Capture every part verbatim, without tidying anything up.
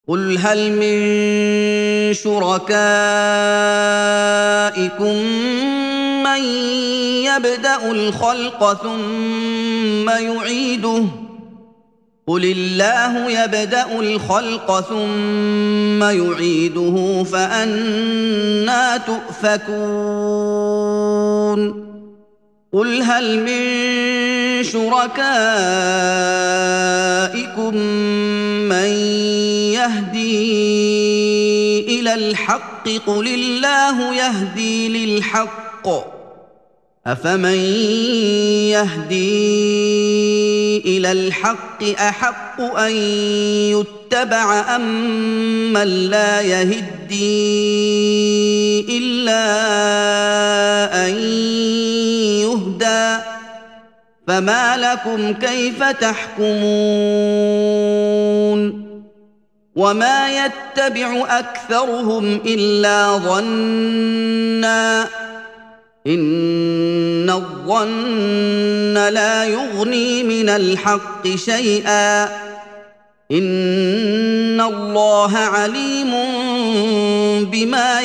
قل هل من شركائكم من يبدأ الخلق ثم يعيده قل الله يبدأ الخلق ثم يعيده فأنى تؤفكون قل هل من شركائكم من يهدي إلى الحق قل الله يهدي للحق أفمن يهدي إلى الحق أحق أن يتبع أم من لا يهدي إلا أن يهدى فما لكم كيف تحكمون وما يتبع أكثرهم إلا ظنًّا إن الظن لا يغني من الحق شيئا إن الله عليم بما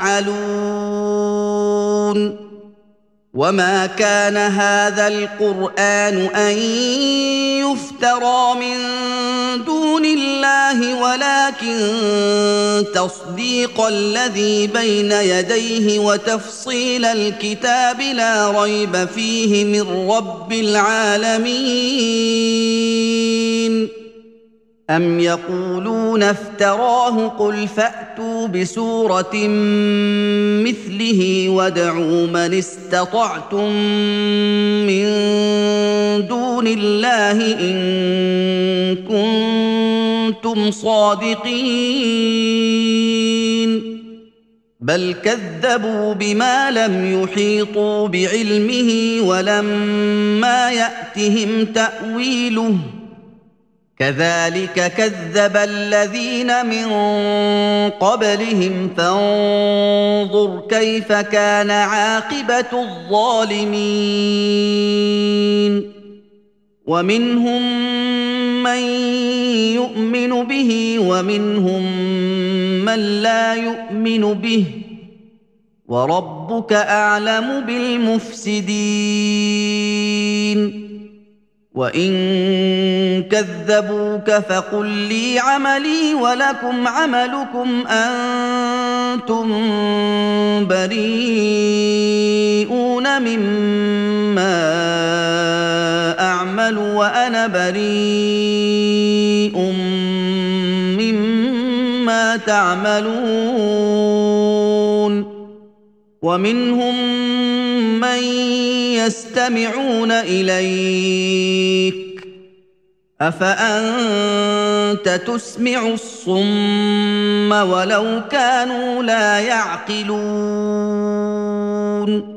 يفعلون وما كان هذا القرآن أن يفترى من دون الله ولكن تصديق الذي بين يديه وتفصيل الكتاب لا ريب فيه من رب العالمين أم يقولون افتراه قل فأتوا بسورة مثله وادعوا من استطعتم من دون الله إن كنتم صادقين بل كذبوا بما لم يحيطوا بعلمه ولما يأتهم تأويله كذلك كذب الذين من قبلهم فانظر كيف كان عاقبة الظالمين ومنهم من يؤمن به ومنهم من لا يؤمن به وربك أعلم بالمفسدين وإن كذبوك فقل لي عملي ولكم عملكم أنتم بريئون مما أعمل وأنا بريء مما تعملون ومنهم من يستمعون إليك أفأنت تسمع الصم ولو كانوا لا يعقلون